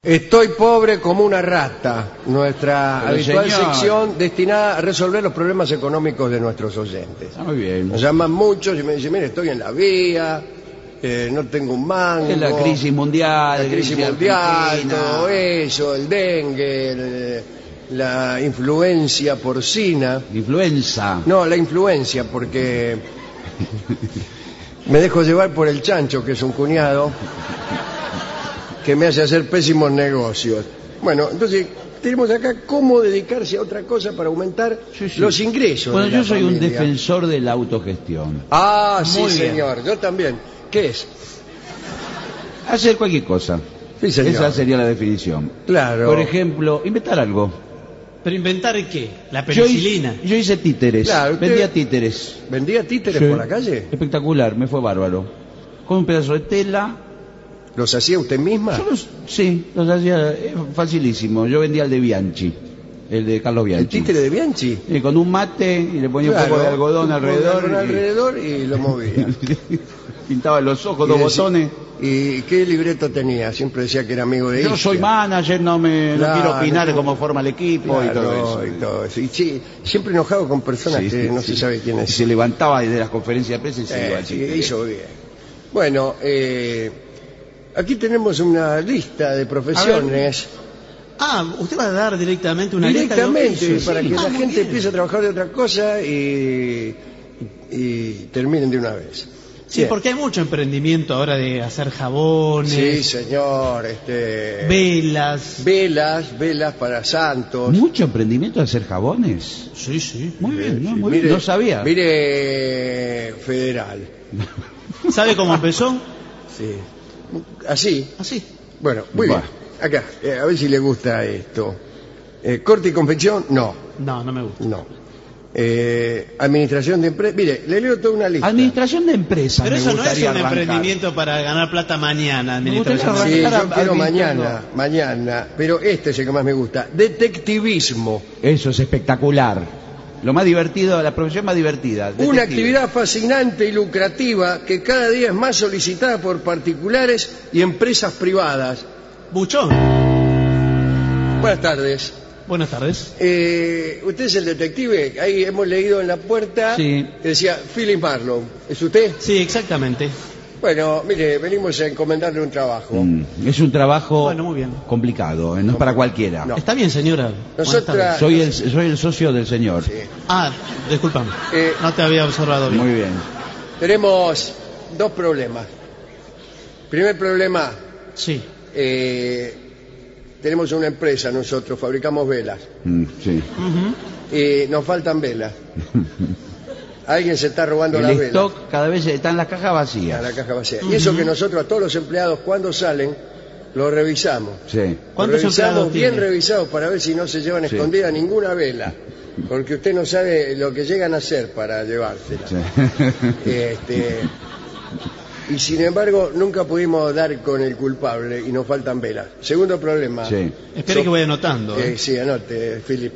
Estoy pobre como una rata, nuestra Pero, habitual señor, sección destinada a resolver los problemas económicos de nuestros oyentes. Está muy bien. Nos llaman muchos y me dicen, mire, estoy en la vía, no tengo un mango. Es la crisis mundial. La crisis mundial, argentina. todo eso, el dengue, la influencia porcina. Influenza. No, la influencia, porque me dejo llevar por el chancho, que es un cuñado, que me hace hacer pésimos negocios. Bueno, entonces tenemos acá cómo dedicarse a otra cosa para aumentar los ingresos. Bueno, de la yo soy un familia. defensor de la autogestión. Ah, sí, Muy bien. señor, yo también. ¿Qué es? Hacer cualquier cosa. Sí, señor. Esa sería la definición. Claro. Por ejemplo, inventar algo. ¿Pero inventar qué? La Yo penicilina. hice títeres. Claro, usted- Vendía títeres. ¿Vendía títeres Sí. por la calle? Espectacular, me fue bárbaro. Con un pedazo de tela. ¿Los hacía usted misma? Sí, los hacía facilísimo. Yo vendía el de Bianchi, el de Carlos ¿El Bianchi. títere de Bianchi? Con un mate y le ponía Claro, un poco de algodón un poco de alrededor. algodón alrededor y lo movía. Pintaba los ojos, Y dos decía- botones. ¿Y qué libreto tenía? Siempre decía que era amigo de Yo Ixia. soy manager, no Claro, quiero opinar no. cómo forma el equipo y todo eso. Y todo eso. Y sí, siempre enojado con personas Sí, que sí, no sí. se sabe quién Y es. se levantaba de las conferencias de prensa y se iba al Sí, títere. hizo bien. Bueno, aquí tenemos una lista de profesiones. Ah, usted va a dar directamente una lista de Directamente, oficios. para Sí. que Ah, la muy gente bien. empiece a trabajar de otra cosa y terminen de una vez. Sí, Bien. porque hay mucho emprendimiento ahora de hacer jabones, Sí, señor. velas. Velas para santos. Mucho emprendimiento de hacer jabones. Sí, sí. Muy bien, ¿no? Sí, Muy bien. No sabía. Mire, Federal. ¿Sabe cómo empezó? Sí. Así. Así. Bueno, muy bien. Bueno. Acá, a ver si le gusta esto. Corte y confección, no. No, no me gusta. No. Administración de empresas. Mire, le leo toda una lista. Administración de empresas. Pero me eso no es gustaría un arrancar. emprendimiento para ganar plata mañana, Me gustaría administración. Sí, arrancar yo quiero administrando. mañana. Pero este es el que más me gusta. Detectivismo. Eso es espectacular. Lo más divertido, la profesión más divertida. Una detective. actividad fascinante y lucrativa que cada día es más solicitada por particulares y empresas privadas. Buchón. Buenas tardes. Buenas tardes. ¿Usted es el detective? Ahí hemos leído en la puerta Sí. que decía Philip Marlowe. ¿Es usted? Sí, exactamente. Bueno, mire, venimos a encomendarle un trabajo. Es un trabajo Bueno, muy bien. complicado, no es para cualquiera. No. Está bien, señora. Nosotras- Buenas tardes. Soy el socio del señor. Sí. Ah, discúlpame. Eh, No te había observado bien. Muy bien. Tenemos dos problemas. Primer problema, Sí. tenemos una empresa nosotros, fabricamos velas. Sí. Ujú. Y nos faltan velas. Alguien se está robando las El velas. stock cada vez está en las cajas A vacías. la caja vacía. Y eso que nosotros a todos los empleados cuando salen lo revisamos. Sí. Lo ¿Cuántos revisamos empleados bien tiene? revisados para ver si no se llevan Sí. escondida ninguna vela. Porque usted no sabe lo que llegan a hacer para llevársela. Sí. Y sin embargo nunca pudimos dar con el culpable y nos faltan velas. Segundo problema. Sí. Espere que voy anotando. Sí, anote, Philip.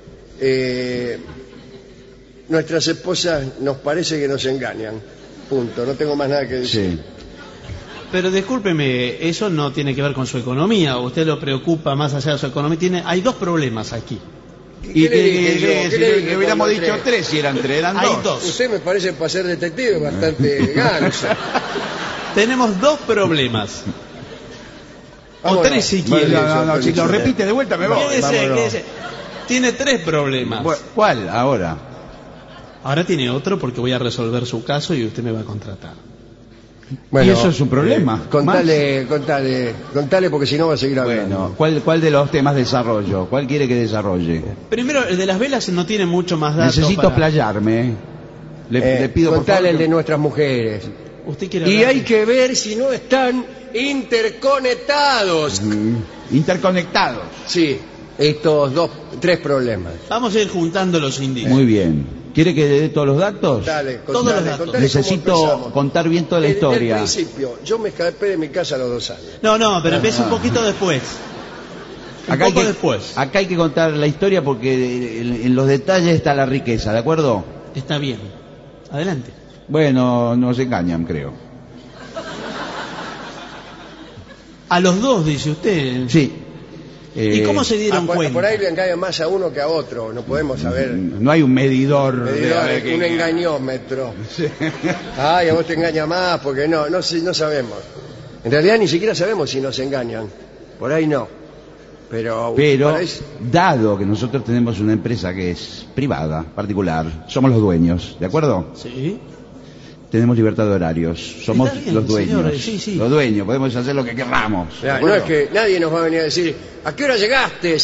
Nuestras esposas nos parece que nos engañan. Punto. No tengo más nada que decir. Sí. Pero discúlpeme, eso no tiene que ver con su economía. ¿O usted lo preocupa más allá de su economía? Hay dos problemas aquí. Y ¿Qué le dije yo? ¿Qué le dije que hubiéramos cuando dicho entré? tres si eran tres, eran Hay dos. dos. Usted me parece para ser detective bastante ganso. Tenemos dos problemas. O Vámonos. tres si Vale, quiere. No, si lo repite de vuelta me voy. Quédese, quédese. Tiene tres problemas. ¿Cuál ahora? Ahora tiene otro porque voy a resolver su caso y usted me va a contratar. Y eso es un problema. Contale porque si no va a seguir hablando. Bueno, ¿cuál de los temas desarrollo? ¿Cuál quiere que desarrolle? Primero, el de las velas no tiene mucho más datos. Necesito para- playarme. Le pido por contale favor. el de nuestras mujeres. Usted quiere Y hablar hay de- que ver si no están interconectados. Interconectados. Sí, estos tres problemas. Vamos a ir juntando los indicios. Muy bien. ¿Quiere que le dé todos los datos? Dale, Todos los datos. contale Necesito cómo empezamos. contar bien toda la Desde historia. el principio, yo me escapé de mi casa a los 2 años. No, pero empieza un poquito después. Un Acá hay, poco que, después. acá hay que contar la historia porque en los detalles está la riqueza, ¿de acuerdo? Está bien. Adelante. Bueno, nos engañan, creo. A los dos, dice usted. Sí. ¿Y cómo se dieron cuenta? Por ahí le engañan más a uno que a otro, no podemos saber. No hay un medidor. Un engañómetro. Sí. Ay, a vos te engaña más, porque no sabemos. En realidad ni siquiera sabemos si nos engañan. Por ahí no. Pero dado que nosotros tenemos una empresa que es privada, particular, somos los dueños, ¿de acuerdo? Sí. Tenemos libertad de horarios, somos bien, los dueños. señores, sí. Los dueños, podemos hacer lo que queramos. No es que nadie nos va a venir a decir, ¿a qué hora llegaste?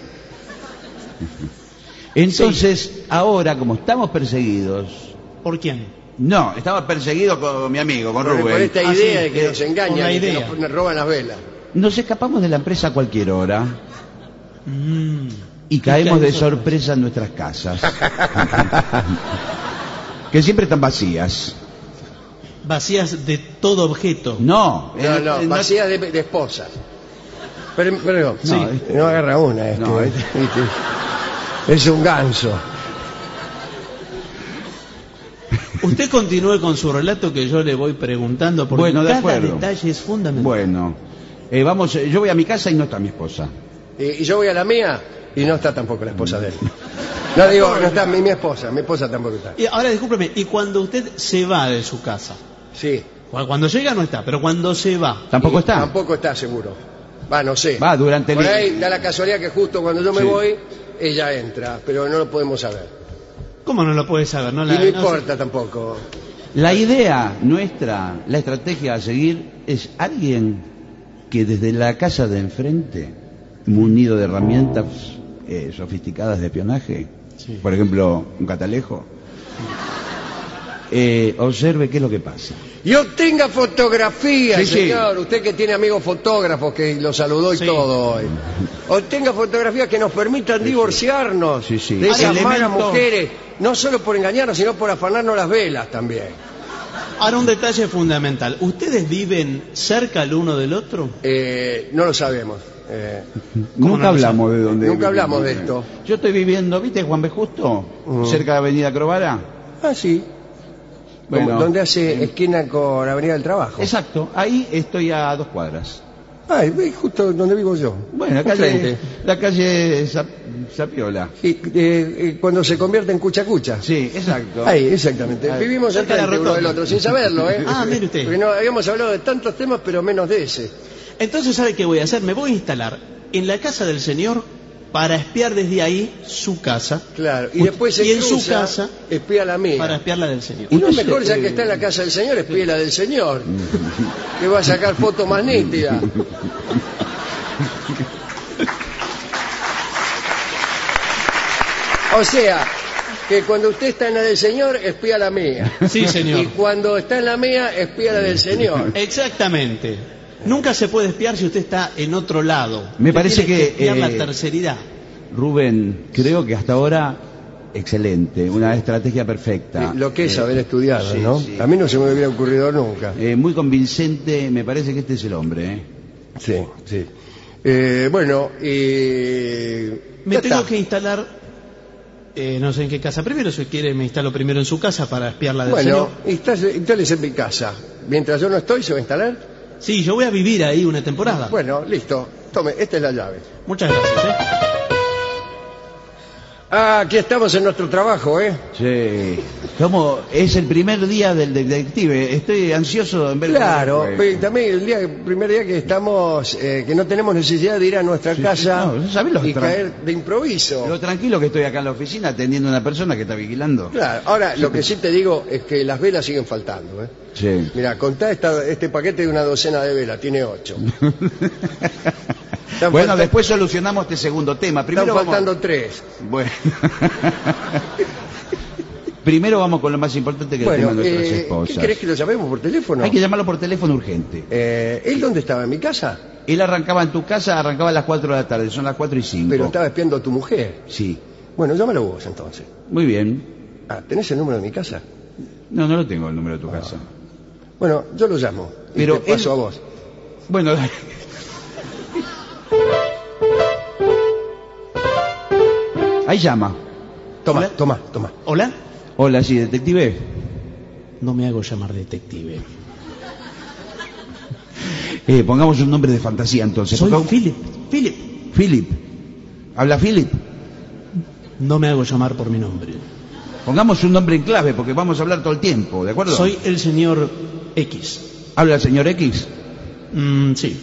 Entonces, ahora, como estamos perseguidos... ¿Por quién? No, estamos perseguidos con mi amigo, con Rubén. Por esta idea de que nos engañan y que idea. nos roban las velas. Nos escapamos de la empresa a cualquier hora y caemos de sorpresa en nuestras casas, que siempre están vacías. Vacías de todo objeto. No, vacías de esposas. Pero sí. No agarra una. Es un ganso. Usted continúe con su relato que yo le voy preguntando porque cada detalle es fundamental. Bueno, yo voy a mi casa y no está mi esposa. Y yo voy a la mía y no está tampoco la esposa de él. No digo, no está mi esposa tampoco está. Y ahora, discúlpeme, ¿y cuando usted se va de su casa? Sí. Cuando llega no está, pero cuando se va... ¿Tampoco está? Tampoco está, seguro. No sé. Va durante Por ahí da la casualidad que justo cuando yo me voy, ella entra, pero no lo podemos saber. ¿Cómo no lo puede saber? No importa tampoco. La idea nuestra, la estrategia a seguir es alguien que desde la casa de enfrente, munido de herramientas sofisticadas de espionaje, por ejemplo, un catalejo, observe qué es lo que pasa. Y obtenga fotografías, señor. Usted que tiene amigos fotógrafos, que lo saludó y todo hoy. Obtenga fotografías que nos permitan divorciarnos de esas malas mujeres, no solo por engañarnos, sino por afanarnos las velas también. Ahora, un detalle fundamental. ¿Ustedes viven cerca el uno del otro? No lo sabemos. Nunca hablamos de dónde. Nunca hablamos de esto. Yo estoy viviendo, ¿viste Juan B. Justo? Cerca de Avenida Crovara. Ah, sí. Bueno, donde hace esquina con Avenida del Trabajo. Exacto, ahí estoy a 2 cuadras. Ah, justo donde vivo yo. Bueno, la calle Zapiola. Y cuando se convierte en Cuchacucha. Sí, exacto. Ahí, exactamente. Vivimos cerca del uno del otro, sin saberlo, ¿eh? Ah, mire usted. Porque no habíamos hablado de tantos temas, pero menos de ese. Entonces, ¿sabe qué voy a hacer? Me voy a instalar en la casa del señor para espiar desde ahí su casa. Claro, y después en su casa espía la mía. Para espiar la del señor. Y no es mejor, ya que está en la casa del señor, espía la del señor. Que va a sacar fotos más nítidas. O sea, que cuando usted está en la del señor, espía la mía. Sí, señor. Y cuando está en la mía, espía la del señor. Exactamente. Nunca se puede espiar si usted está en otro lado. Me parece que espiar la terceridad. Rubén, creo que hasta ahora excelente, una estrategia perfecta. Lo que es haber estudiado, sí, ¿no? Sí. A mí no se me hubiera ocurrido nunca. Muy convincente, me parece que este es el hombre. Sí, sí. Bueno, me tengo que instalar, no sé en qué casa primero, si quiere me instalo primero en su casa para espiar la del señor. Bueno, instálese en mi casa. Mientras yo no estoy, ¿se va a instalar? Sí, yo voy a vivir ahí una temporada. Bueno, listo. Tome, esta es la llave. Muchas gracias. Ah, aquí estamos en nuestro trabajo, ¿eh? Sí. Es el primer día del detective. Estoy ansioso en ver. Claro, pero también el primer día que estamos, que no tenemos necesidad de ir a nuestra casa y caer de improviso. Lo tranquilo que estoy acá en la oficina atendiendo a una persona que está vigilando. Claro, ahora lo que sí te digo es que las velas siguen faltando, ¿eh? Sí. Mira, contá este paquete de una docena de velas, tiene 8. Bueno, después solucionamos este segundo tema. Primero están faltando 3. Bueno. Primero vamos con lo más importante, que es el tema de nuestras esposas. ¿Qué querés que lo llamemos por teléfono? Hay que llamarlo por teléfono urgente. ¿Él dónde estaba? ¿En mi casa? Él arrancaba en tu casa, arrancaba a las 4 de la tarde, son las 4:05. Pero estaba espiando a tu mujer. Sí. Bueno, llámalo vos entonces. Muy bien. Ah, ¿tenés el número de mi casa? No, no lo tengo el número de tu casa. Bueno, yo lo llamo. Pero te paso a vos. Bueno, ahí llama. Toma. ¿Hola? Hola, sí, detective. No me hago llamar detective. Pongamos un nombre de fantasía entonces. Soy Pongamos- Philip. Philip. ¿Habla Philip? No me hago llamar por mi nombre. Pongamos un nombre en clave porque vamos a hablar todo el tiempo, ¿de acuerdo? Soy el señor X. ¿Habla el señor X? Sí.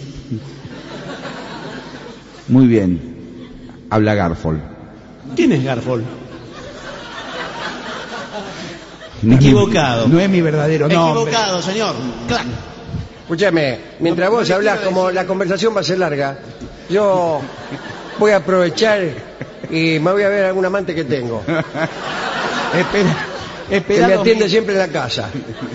Muy bien. Habla Garfol. ¿Quién es Garfol? No es mi- Equivocado. no es mi verdadero nombre. Equivocado, señor. Clac. Escúchame, mientras vos hablás, como la conversación va a ser larga, yo voy a aprovechar y me voy a ver a algún amante que tengo, que Espera me dos atiende mi- siempre en la casa.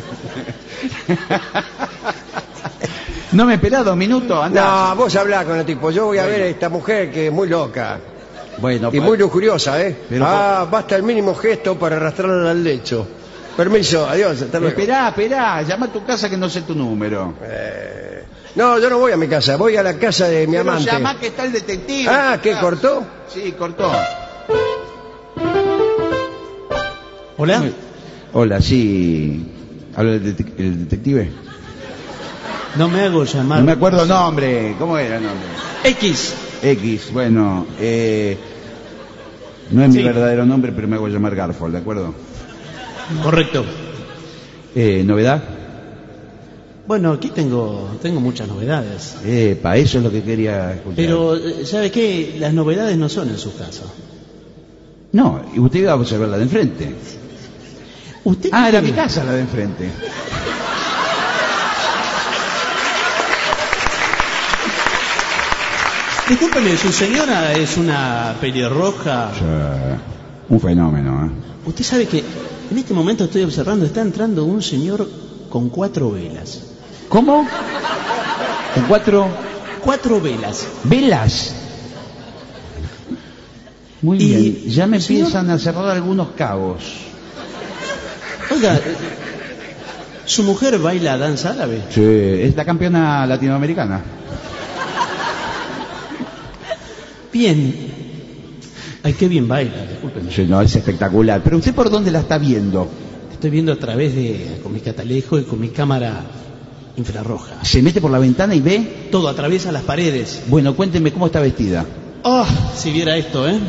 No me esperás 2 minutos, anda. No, vos hablás con el tipo. Yo voy a ver a esta mujer que es muy loca Bueno, y muy lujuriosa, ¿eh? Pero basta el mínimo gesto para arrastrarla al lecho. Permiso, adiós, hasta luego. esperá, llama a tu casa que no sé tu número. No, yo no voy a mi casa, voy a la casa de mi Pero amante. llama que está el detective. Ah, ¿qué, cortó? Sí, cortó. Hola. Hola, sí. ¿Habla el detective? No me hago llamar. No me acuerdo el nombre. ¿Cómo era el nombre? X. X, bueno, no es mi Sí. verdadero nombre, pero me hago llamar Garfol, ¿de acuerdo? Correcto. ¿Novedad? Bueno, aquí tengo muchas novedades. Para eso es lo que quería escuchar. Pero, ¿sabe qué? Las novedades no son en su casa. No, y usted iba a observar la de enfrente. ¿Usted Ah, era qué? mi casa la de enfrente. Discúlpeme, su señora es una pelirroja. Un fenómeno, ¿eh? Usted sabe que en este momento estoy observando, está entrando un señor con 4 velas. ¿Cómo? ¿Con 4 velas. velas? Muy Y, bien, ya me señor- empiezan a cerrar algunos cabos. Oiga, ¿su mujer baila danza árabe? Sí, es la campeona latinoamericana. Bien. Ay, qué bien baila, discúlpeme. Sí, no, es espectacular. Pero usted por dónde la está viendo? Estoy viendo a través con mi catalejo y con mi cámara infrarroja. ¿Se mete por la ventana y ve? Todo atraviesa las paredes. Bueno, cuénteme cómo está vestida. Oh, si viera esto, ¿eh?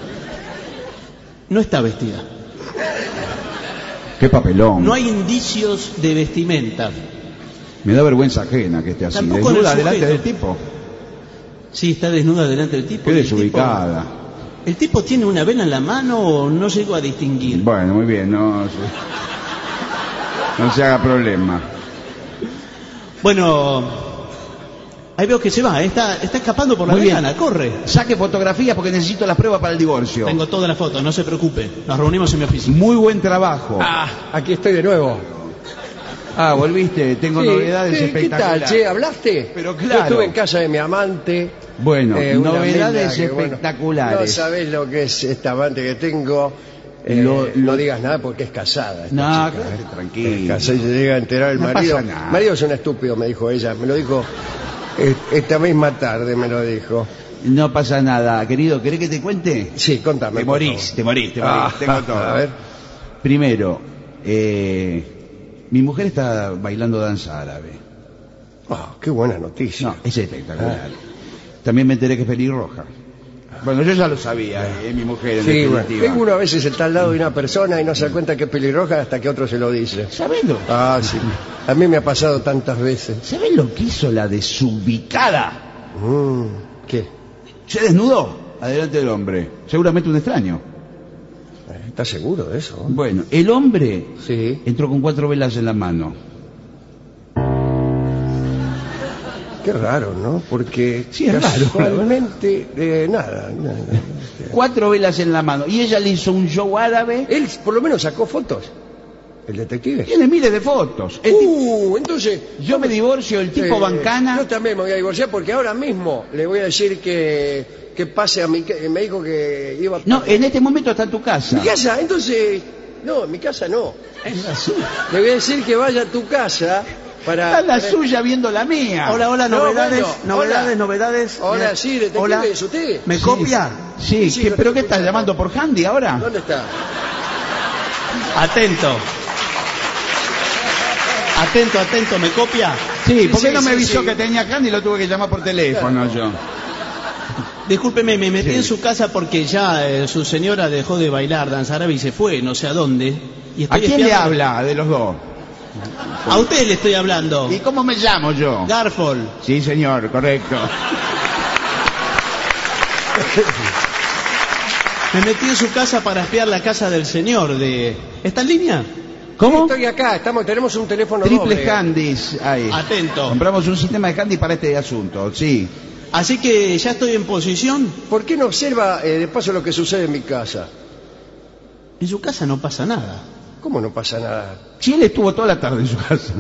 No está vestida. Qué papelón. No hay indicios de vestimenta. Me da vergüenza ajena que esté así. Tampoco en Desnuda el delante sujeto. del tipo. Sí, está desnuda delante del tipo. Qué y el desubicada. tipo- ¿El tipo tiene una vela en la mano o no llego a distinguir? Bueno, muy bien, no se haga problema. Bueno, ahí veo que se va, está escapando por la Muy bien. ventana, corre. Saque fotografías porque necesito las pruebas para el divorcio. Tengo toda la foto, no se preocupe. Nos reunimos en mi oficina. Muy buen trabajo. Aquí estoy de nuevo. Volviste, tengo Sí, novedades sí, espectaculares. ¿Qué tal, che? ¿Hablaste? Pero Yo claro. estuve en casa de mi amante. Bueno, una novedades mina que, bueno, espectaculares. no sabés lo que es esta amante que tengo. No digas nada porque es casada. Esta No, chica, quédate Es tranquilo. casada y se llega a enterar el No marido. pasa nada. El marido es un estúpido, me dijo ella. Me lo dijo esta misma tarde, me lo dijo. No pasa nada, querido. ¿Querés que te cuente? Sí, contame. Te por morís, favor. te morís. Tengo todo. A ver. Primero, mi mujer está bailando danza árabe. Qué buena noticia. No, es espectacular. También me enteré que es pelirroja. Bueno, yo ya lo sabía, mi mujer en Sí, bueno. definitiva. Uno a veces está al lado de una persona y no se da cuenta que es pelirroja hasta que otro se lo dice. ¿Sabés Sí. A mí me ha pasado tantas veces. ¿Sabés lo que hizo la desubicada? ¿Qué? Se desnudó adelante del hombre. Seguramente un extraño. ¿Estás seguro de eso? Bueno, el hombre Sí. entró con 4 velas en la mano. Qué raro, ¿no? Porque Sí, es raro. casualmente, nada. 4 velas en la mano. Y ella le hizo un show árabe. Él por lo menos sacó fotos. El detective. Tiene miles de fotos. El tipo- Entonces... yo me divorcio, el tipo bancana. Yo también me voy a divorciar porque ahora mismo le voy a decir que pase a mi... Me dijo que iba a... No, en este momento está en tu casa. ¿Mi casa? Entonces... No, en mi casa no. Es la suya. Le voy a decir que vaya a tu casa para... Está la suya viendo la mía. Hola, No, novedades, bueno, novedades, hola. novedades. Hola, Mira, sí, detective, hola. ¿es usted? ¿Me Sí. copia? Sí, Sí, ¿qué- lo ¿pero estoy qué estás escuchando. llamando por Handy ahora? ¿Dónde está? Atento. Atento, ¿me copia? Sí, ¿por qué Sí, no me sí, avisó sí. que tenía candy y lo tuve que llamar por teléfono yo? Discúlpeme, me metí Sí. en su casa porque ya su señora dejó de bailar danza árabe y se fue, no sé a dónde. Y ¿A estoy quién le espiando- habla de los dos? A usted le estoy hablando. ¿Y cómo me llamo yo? Garfol. Sí, señor, correcto. Me metí en su casa para espiar la casa del señor de... ¿Está en línea? ¿Cómo? Estoy acá, tenemos un teléfono Triples doble. candies ahí. Atento. Compramos un sistema de candy para este asunto, sí. Así que ya estoy en posición. ¿Por qué no observa de paso lo que sucede en mi casa? En su casa no pasa nada. ¿Cómo no pasa nada? Sí, él estuvo toda la tarde en su casa.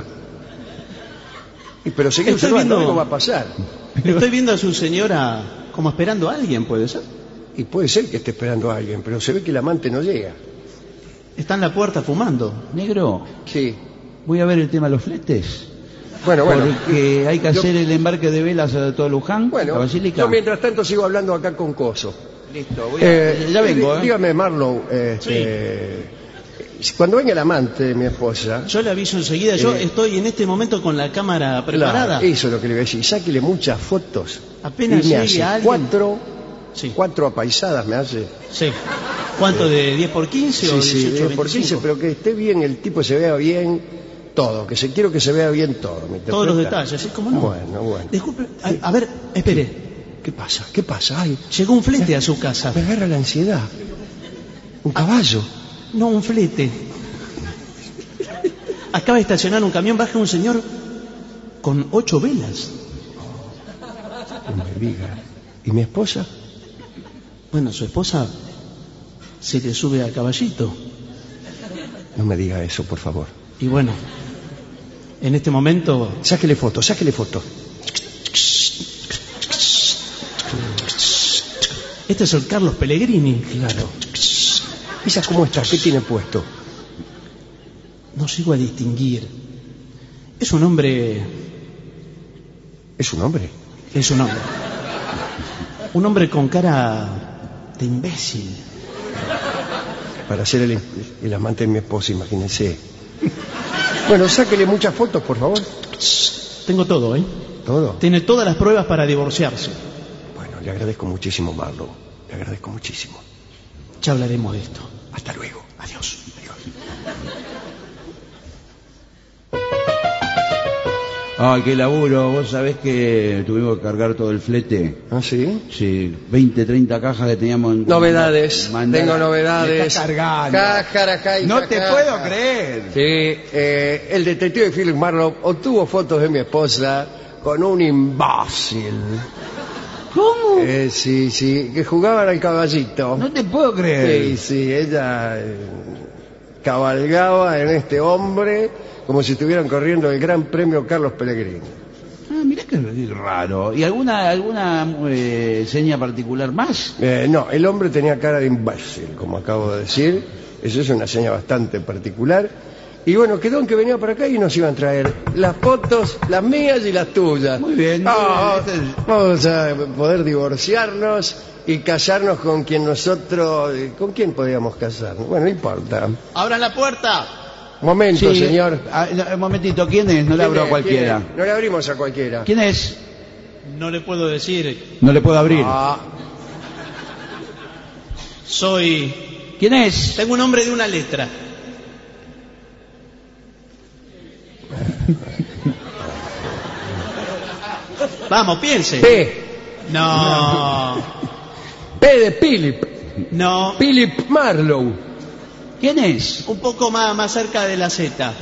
Pero seguir Estoy observando, viendo- algo va a pasar. Estoy viendo a su señora como esperando a alguien, ¿puede ser? Y puede ser que esté esperando a alguien, pero se ve que el amante no llega. Está en la puerta fumando. Negro, Sí. voy a ver el tema de los fletes. Bueno. Porque hay que Yo- hacer el embarque de velas a todo Luján, la Bueno, basílica. yo mientras tanto sigo hablando acá con Coso. Listo, ya vengo, ¿eh? Dígame, Marlowe, cuando venga el amante de mi esposa... Yo le aviso enseguida, yo estoy en este momento con la cámara preparada. Claro, eso es lo que le voy a decir. Sáquele muchas fotos. Apenas y me llegue hace alguien. Sí. cuatro apaisadas me hace. Sí. ¿Cuánto de 10 por 15 o Sí, 18 por 15, 25? pero que esté bien, el tipo se vea bien todo, quiero que se vea bien todo. ¿me Todos los interpreta? detalles, ¿sí? ¿Cómo no? Bueno. Disculpe, a ver, espere. ¿Qué pasa? ¿Qué pasa? Ay, Llegó un flete a su casa. me agarra la ansiedad. Un caballo. No, un flete. Acaba de estacionar un camión, baja un señor con 8 velas. No me diga. ¿Y mi esposa? Bueno, su esposa se le sube a caballito. No me diga eso, por favor. Y bueno, en este momento Sáquele foto, sáquele foto. este es el Carlos Pellegrini. Claro. ¿Esa cómo está? ¿Qué tiene puesto? No sigo a distinguir. Es un hombre. ¿Es un hombre? Es un hombre. Un hombre con cara de imbécil. Para ser el amante de mi esposa, imagínense. Bueno, sáquele muchas fotos, por favor. Tengo todo, ¿eh? ¿Todo? Tiene todas las pruebas para divorciarse. Bueno, le agradezco muchísimo, Marlowe. Le agradezco muchísimo. Ya hablaremos de esto. Hasta luego. Adiós. Ay, qué laburo. Vos sabés que tuvimos que cargar todo el flete. ¿Ah, sí? Sí, 20, 30 cajas que teníamos en... Novedades. Mandar- Tengo Me novedades. está cargando. Cajaracay, No te jajaja. puedo creer. Sí, el detective Philip Marlowe obtuvo fotos de mi esposa con un imbécil. ¿Cómo? Sí, que jugaban al caballito. No te puedo creer. Sí, ella cabalgaba en este hombre como si estuvieran corriendo el Gran Premio Carlos Pellegrini. Ah, mirá que raro. ¿Y alguna seña particular más? No, el hombre tenía cara de imbécil, como acabo de decir. Eso es una seña bastante particular. Y bueno, quedó en que venía para acá y nos iban a traer las fotos, las mías y las tuyas. Muy bien. Vamos a poder divorciarnos y casarnos con quien nosotros... ¿Con quién podíamos casarnos? Bueno, no importa. ¡Abran la puerta! Momento, Sí, señor. Un momentito, ¿quién es? No le abro a cualquiera. ¿Quién es? No le abrimos a cualquiera. ¿Quién es? No le puedo decir. No le puedo abrir. Ah, Soy... ¿Quién es? Tengo un nombre de una letra. Vamos, piense. P. No. P de Philip. No. Philip Marlowe. ¿Quién es? Un poco más cerca de la Z.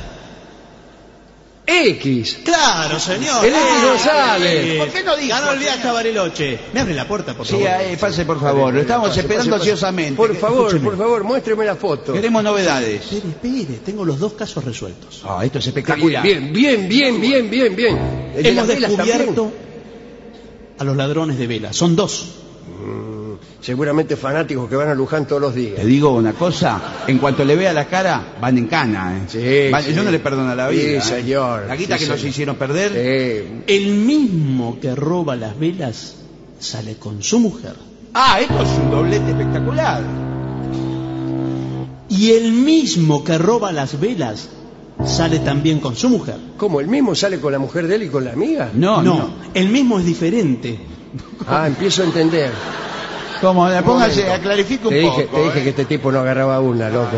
X. Claro, señor. El X González. ¿Por qué no dijo, Ganó el viaje señor? a Bariloche. Me abre la puerta, por Sí, favor. pase por favor. Lo estamos Pase, esperando pase, pase. ansiosamente. Por favor, Escúcheme. muéstreme la foto. Queremos novedades. Espere, tengo los 2 casos resueltos. Ah, esto es espectacular. Bien. El de Hemos las velas descubierto a los ladrones de velas. Son 2. también. Seguramente fanáticos que van a Luján todos los días. Te digo una cosa, en cuanto le vea la cara, van en cana, ¿eh? Sí, sí. Yo no le perdono la vida. Sí, señor. La guita Sí, que nos señor. hicieron perder. El mismo que roba las velas sale con su mujer. Ah, esto es un doblete espectacular. Y el mismo que roba las velas sale también con su mujer. ¿Cómo? ¿El mismo sale con la mujer de él y con la amiga? No, el mismo es diferente. Ah, empiezo a entender. ¿Cómo? Póngase, momento. clarifique un Te poco. dije que este tipo no agarraba una, loco.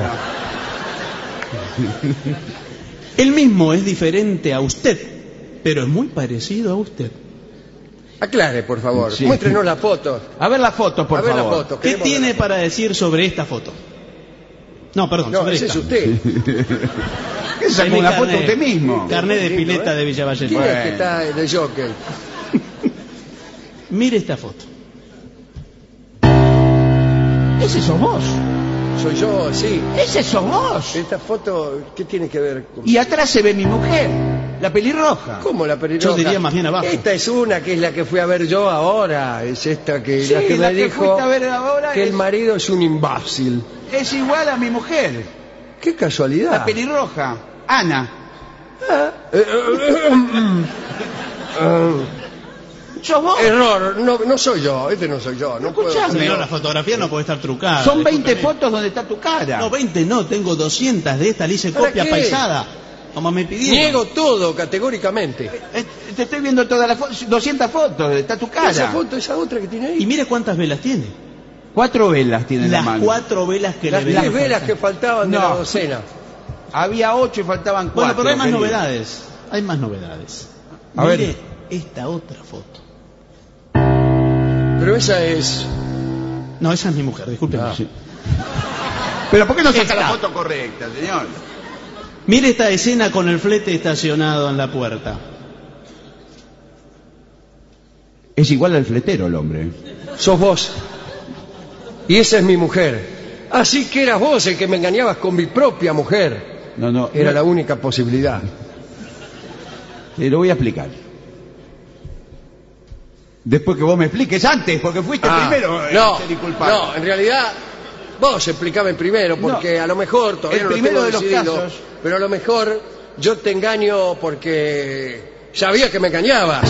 El mismo es diferente a usted, pero es muy parecido a usted. Aclare, por favor. Sí. Muéstrenos la foto. A ver la foto, por A ver favor. la foto. ¿Qué queremos tiene ver la para decir sobre esta foto? No, perdón, foto. No, sobre ese esta. es usted. ¿Qué sacó Es mi una foto carnet- usted mismo? Carnet de Lindo, pileta ¿eh? de Villavalle. ¿Quién es Bueno. que está de jockey? Mire esta foto. Ese sos vos. Soy yo, sí. Ese sos vos. Esta foto, ¿qué tiene que ver con...? Y atrás se ve mi mujer, la pelirroja. ¿Cómo la pelirroja? Yo diría más bien abajo. Esta es una que es la que fui a ver yo ahora. Es esta que, Sí, la que la me que dijo fuiste a ver ahora que es- el marido es un imbécil. Es igual a mi mujer, ¡Qué casualidad! la pelirroja, Ana. ¿Sos vos? Error, no soy yo, este no soy yo. No puedo Escuchame. ser Señor, yo. la fotografía no puede estar trucada. Son 20 discúlpeme. fotos donde está tu cara. No, 20 no, tengo 200 de esta, le hice ¿Para copia qué? paisada. Como me pidieron. Niego todo categóricamente. Te estoy viendo todas las fotos, 200 fotos, está tu cara. Esa foto, esa otra que tiene Y ahí. mire cuántas velas tiene. 4 velas tiene en la Las mano. 4 velas que Las le 10 venían velas que faltando. faltaban de No. la docena. Había 8 y faltaban 4. Bueno, pero hay más querido. novedades. Hay más novedades. A Mire ver. esta otra foto. Pero esa es... No, esa es mi mujer, discúlpeme. Ah. Sí. Pero ¿por qué no saca Esta. la foto correcta, señor? Mire esta escena con el flete estacionado en la puerta. Es igual al fletero el hombre. Sos vos. Y esa es mi mujer. Así que eras vos el que me engañabas con mi propia mujer. No, Era la única posibilidad. Te lo voy a explicar. Después que vos me expliques antes, porque fuiste primero. No, ser culpable. no, en realidad vos explicame primero, porque a lo mejor todavía El no lo primero tengo de los decidido, casos. pero a lo mejor yo te engaño porque sabía que me engañabas.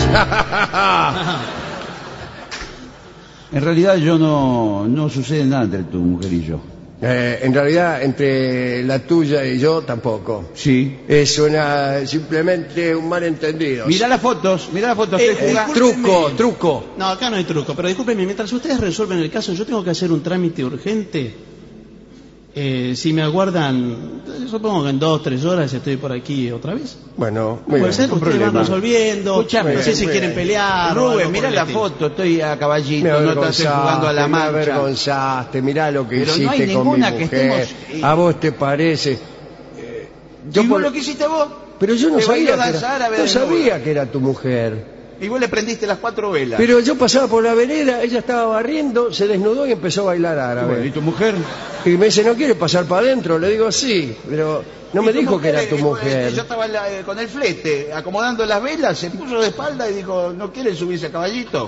En realidad yo no sucede nada entre tu mujer y yo. En realidad entre la tuya y yo tampoco. Sí. Es simplemente un malentendido. Mirá las fotos, estoy jugando. Truco. No, acá no hay truco, pero discúlpenme, mientras ustedes resuelven el caso, yo tengo que hacer un trámite urgente. Si me aguardan, supongo que en 2 o 3 horas estoy por aquí otra vez. Bueno, muy Puede bien. ser, ustedes van resolviendo, Escuchame, no sé si muy quieren bien. pelear. o algo Rubén, por mirá el la estilo. foto, estoy a caballito, Me no estás jugando a la me mancha. avergonzaste, mirá lo que Pero no hay hiciste con mi ninguna que mujer. estemos- A vos te parece. ¿Y por- vos lo que hiciste vos? Pero yo no Te bailó sabía, danza árabe no desnuda. sabía que era tu mujer. Y vos le prendiste las 4 velas. Pero yo pasaba por la vereda, ella estaba barriendo, se desnudó y empezó a bailar árabe. Bueno, ¿y tu mujer? Y me dice, ¿no quiere pasar para adentro? Le digo, sí, pero no me Y tu dijo que era tu yo mujer. estaba con el flete, acomodando las velas, se puso de espalda y dijo, ¿no quiere subirse a caballito?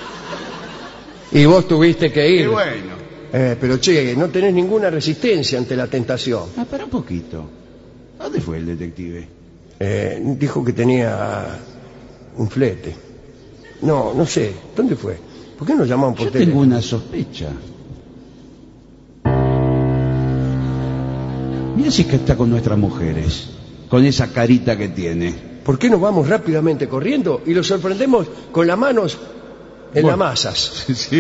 Y vos tuviste que Y ir. bueno. Pero che, no tenés ninguna resistencia ante la tentación. Espera un poquito. ¿A dónde fue el detective? Dijo que tenía un flete. No sé. ¿Dónde fue? ¿Por qué no llamaban por Yo teléfono? tengo una sospecha. Mira si es que está con nuestras mujeres, con esa carita que tiene. ¿Por qué no vamos rápidamente corriendo y lo sorprendemos con las manos en Bueno. las masas? Sí.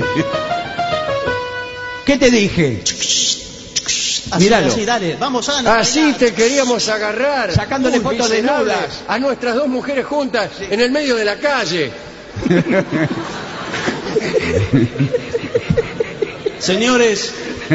¿Qué te dije? Así, Míralo. así, dale, vamos Ana. Así bailá. te queríamos agarrar. Sacándole fotos miserable, desnudas. a nuestras 2 mujeres juntas en el medio de la calle. Señores,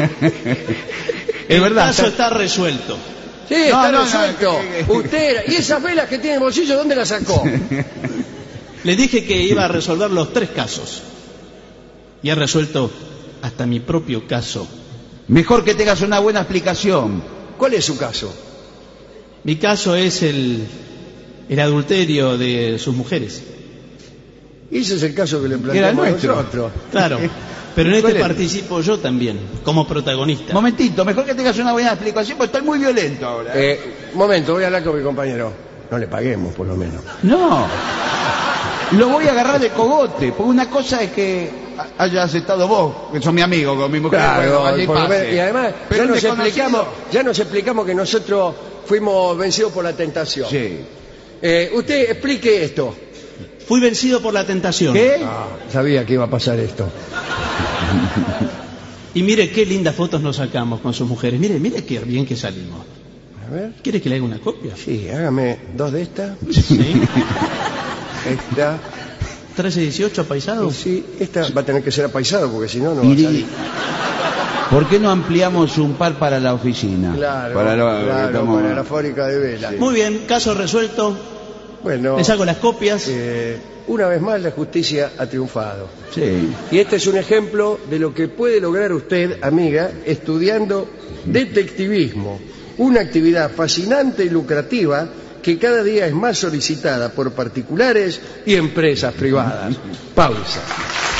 Es el verdad. caso está resuelto. Sí, está no, resuelto. Usted era- ¿Y esas velas que tiene en el bolsillo, dónde las sacó? Les dije que iba a resolver los 3 casos. Y he resuelto hasta mi propio caso. Mejor que tengas una buena explicación. ¿Cuál es su caso? Mi caso es el adulterio de sus mujeres. Y ese es el caso que le Era planteamos nuestro. nosotros. Claro, pero en ¿Cuál este es? participo yo también, como protagonista. Momentito, mejor que tengas una buena explicación, porque estoy muy violento ahora. Momento, voy a hablar con mi compañero. No le paguemos, por lo menos. No. Lo voy a agarrar de cogote, porque una cosa es que hayas estado vos, que sos mi amigo, con mi mujer. bueno, allí por lo pase. menos- y además Pero ya un nos desconocido. explicamos que nosotros fuimos vencidos por la tentación. Sí. Usted explique esto. Fui vencido por la tentación. ¿Qué? Sabía que iba a pasar esto. Y mire qué lindas fotos nos sacamos con sus mujeres. Mire qué bien que salimos. A ver. ¿Quiere que le haga una copia? Sí, hágame 2 de estas. Sí. Esta. 13-18 apaisado. Sí, esta va a tener que ser apaisado porque si no, no va a salir. ¿Por qué no ampliamos un par para la oficina? Claro, para para la fábrica de velas. Muy bien, caso resuelto. Bueno, Le saco las copias. una vez más la justicia ha triunfado. Sí. Y este es un ejemplo de lo que puede lograr usted, amiga, estudiando detectivismo, una actividad fascinante y lucrativa que cada día es más solicitada por particulares y empresas privadas. Pausa.